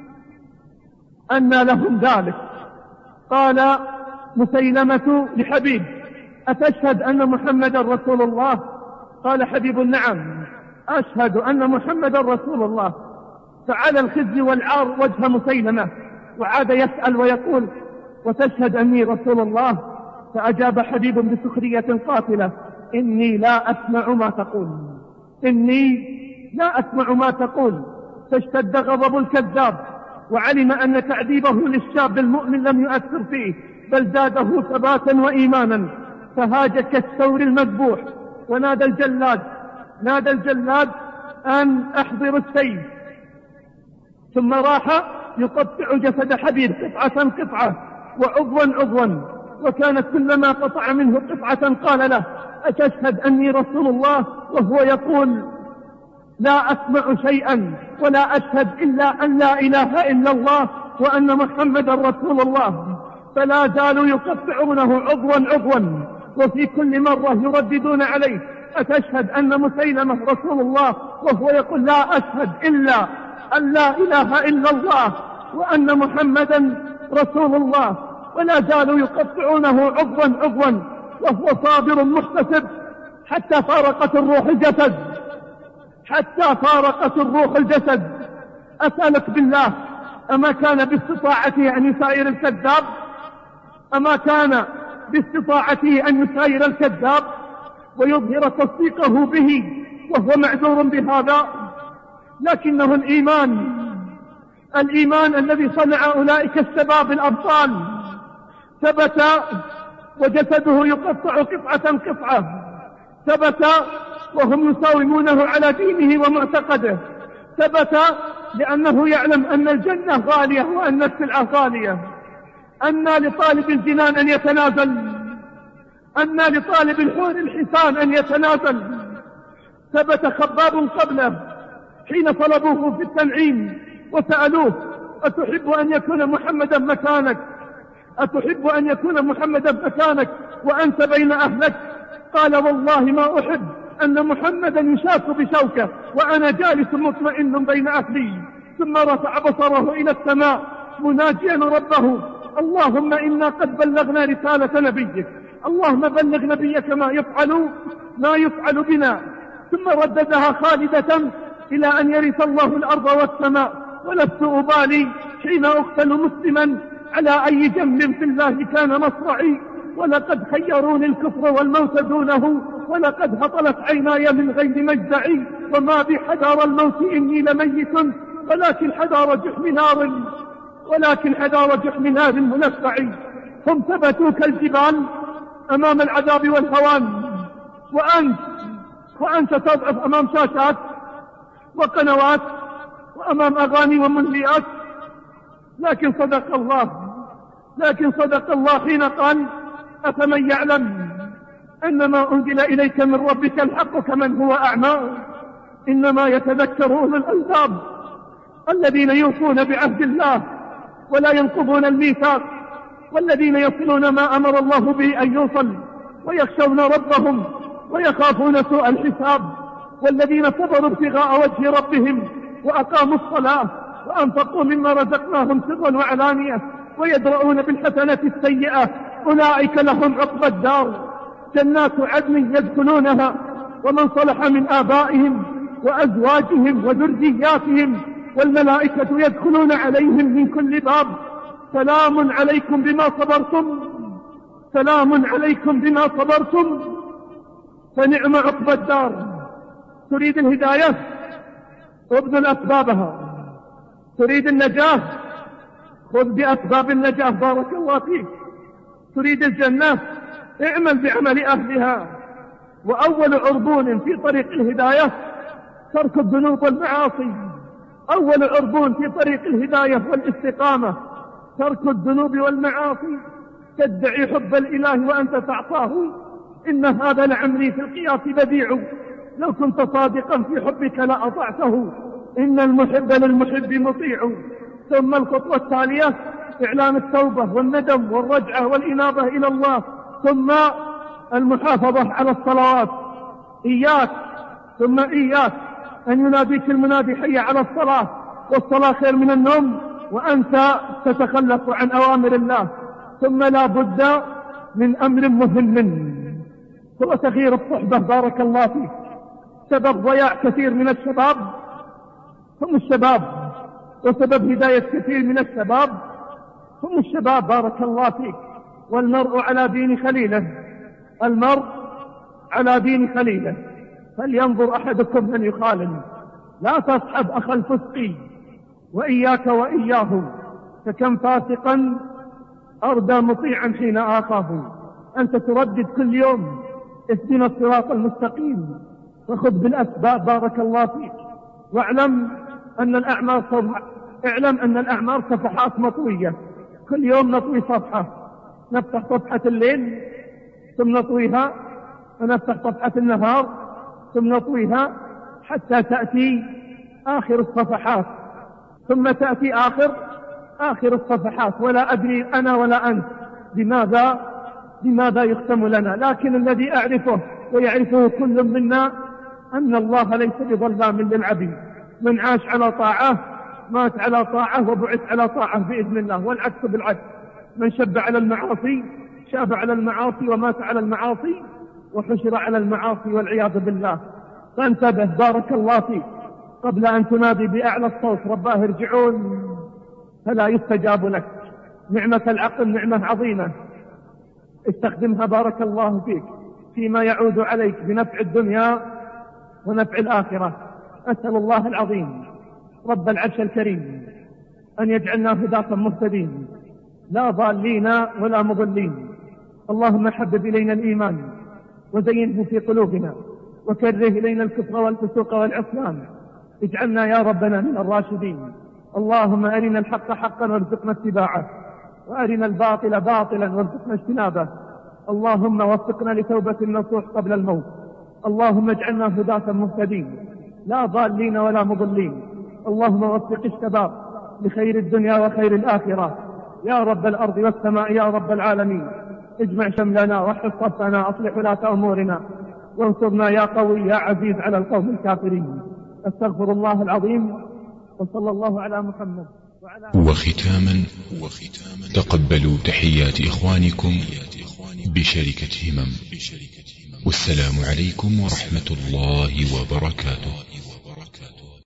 أنى لهم ذلك. قال مسيلمة لحبيب: أتشهد أن محمد رسول الله؟ قال حبيب: نعم أشهد أن محمد رسول الله. فعلى الخزي والعار وجه مسيلمة وعاد يسأل ويقول: وتشهد أني رسول الله؟ فأجاب حبيب بسخرية قاتلة: إني لا أسمع ما تقول، إني لا أسمع ما تقول. فاشتد غضب الكذاب وعلم أن تعذيبه للشاب المؤمن لم يؤثر فيه بل زاده ثباتا وإيمانا، فهاج كالثور المذبوح ونادى الجلاد نادى الجلاد أن أحضر السيف. ثم راح يقطع جسد حبيب قطعة قطعة وعضوا عضوا، وكانت كلما قطع منه قطعة قال له: أتشهد أني رسول الله؟ وهو يقول: لا أسمع شيئا ولا أشهد إلا أن لا إله إلا الله وأن محمد رسول الله. فلا زالوا يقطعونه عضوا عضوا، وفي كل مرة يرددون عليه: أتشهد أن مسيلمة رسول الله؟ وهو يقول: لا أشهد إلا أن لا إله إلا الله وأن محمدا رسول الله. ولا زالوا يقطعونه عضوا عضوا وهو صابر محتسب حتى فارقت الروح الجسد حتى فارقت الروح الجسد. أسألك بالله، أما كان باستطاعته أن يساير الكذاب؟ أما كان باستطاعته أن يساير الكذاب ويظهر تصديقه به وهو معذور بهذا؟ لكنه الإيمان الإيمان الذي صنع أولئك الشباب الأبطال ثبت، وجسده يقطع قطعة قطعة، ثبت وهم يساومونه على دينه ومعتقده، ثبت لأنه يعلم أن الجنة غالية وأن السلعة غالية. أن لطالب الجنان أن يتنازل، أن لطالب الحور الحسان أن يتنازل. ثبت خباب قبله حين طلبوه في التنعيم وسألوه: أتحب أن يكون محمدا مكانك؟ أتحب أن يكون محمدا مكانك وأنت بين أهلك؟ قال والله ما أحب أن محمدا يشاك بشوكه وأنا جالس مطمئن بين أهلي. ثم رفع بصره إلى السماء مناجيا ربه: اللهم إنا قد بلغنا رسالة نبيك، اللهم بلغ نبيك ما يفعل ما يفعل بنا. ثم رددها خالدة إلى أن يرث الله الأرض والسماء، ولست أبالي حين أقتل مسلما على أي جنب في الله كان مصرعي، ولقد خيروني الكفر والموت دونه، ولقد هطلت عيناي من غير مجزعي، وما بحذار الموت إني لميت، ولكن حذار جحم نار ولكن حذار جحم نار منفعي. هم ثبتوا كالجبال أمام العذاب والهوان، وأنت وأنت تضعف أمام شاشات وقنوات وأمام أغاني ومنهيات. لكن صدق الله لكن صدق الله حين قال: أفمن يعلم أن ما أنزل إليك من ربك الحق كمن هو أعمى. إنما يتذكر أولو الألباب الذين يوفون بعهد الله ولا ينقضون الميثاق، والذين يصلون ما أمر الله به أن يوصل، ويخشون ربهم ويخافون سوء الحساب، والذين صبروا ابتغاء وجه ربهم وأقاموا الصلاة وأنفقوا مما رزقناهم سرا وعلانية ويدرؤون بالحسنة السيئة أولئك لهم عقبى الدار، جنات عدن يدخلونها ومن صلح من آبائهم وأزواجهم وذرياتهم، والملائكة يدخلون عليهم من كل باب. سلام عليكم بما صبرتم سلام عليكم بما صبرتم فنعم عقبى الدار. تريد الهداية؟ ابذل أسبابها. تريد النجاة؟ خذ بأسباب النجاة، بارك الله فيك. تريد الجنة؟ اعمل بعمل أهلها. وأول عربون في طريق الهداية ترك الذنوب والمعاصي. أول عربون في طريق الهداية والاستقامة ترك الذنوب والمعاصي. تدعي حب الإله وأنت تعصاه، إن هذا لعمري في القياس بديع، لو كنت صادقا في حبك لأطعته، إن المحب للمحب مطيع. ثم الخطوة التالية إعلان التوبة والندم والرجعة والإنابة إلى الله، ثم المحافظة على الصلوات. إياك ثم إياك أن يناديك المنادي حي على الصلاة، والصلاة خير من النوم وأنت تتخلف عن أوامر الله. ثم لا بد من أمر مهم هو تغيير الصحبة، بارك الله فيك. سبب ضياع كثير من الشباب هم الشباب، وسبب هداية كثير من الشباب هم الشباب، بارك الله فيك. والمرء على دين خليله المرء على دين خليله فلينظر أحدكم من يخالل. لا تصحب أخ الفسق وإياك وإياه، فكم فاسقا أردى مطيعا حين آخاه. أنت تردد كل يوم اهدنا الصراط المستقيم، وخذ بالأسباب، بارك الله فيك. واعلم أن الأعمار اعلم أن الأعمار صفحات مطوية، كل يوم نطوي صفحة. نفتح صفحة الليل ثم نطويها، ونفتح صفحة النهار ثم نطويها، حتى تأتي آخر الصفحات، ثم تأتي آخر آخر الصفحات. ولا أدري أنا ولا أنت بماذا بماذا يختم لنا، لكن الذي أعرفه ويعرفه كل منا أن الله ليس بظلام للعبيد. من عاش على طاعة مات على طاعة وبعث على طاعة بإذن الله، والعكس بالعكس. من شب على المعاصي شاب على المعاصي ومات على المعاصي وحشر على المعاصي والعياذ بالله. فانتبه، بارك الله فيك، قبل أن تنادي بأعلى الصوت رباه ارجعون فلا يستجاب لك. نعمة العقل نعمة عظيمة، استخدمها بارك الله فيك فيما يعود عليك بنفع الدنيا ونفع الآخرة. أسأل الله العظيم رب العرش الكريم أن يجعلنا هداة مهتدين لا ضالين ولا مضلين. اللهم حبب إلينا الإيمان وزينه في قلوبنا، وكره إلينا الكفر والفسوق والعصيان. اجعلنا يا ربنا من الراشدين. اللهم أرنا الحق حقا وارزقنا اتباعه، وأرنا الباطل باطلا وارزقنا اجتنابه. اللهم وفقنا لتوبة النصوح قبل الموت. اللهم اجعلنا هداة مهتدين لا ضالين ولا مضلين. اللهم وفق الشباب لخير الدنيا وخير الآخرة. يا رب الأرض والسماء يا رب العالمين، اجمع شملنا وحف صفنا، أصلح ولاة أمورنا، وانصرنا يا قوي يا عزيز على القوم الكافرين. استغفر الله العظيم، وصلى الله على محمد وعلى. وختاما تقبلوا تحيات إخوانكم بشركة همم، والسلام عليكم ورحمة الله وبركاته.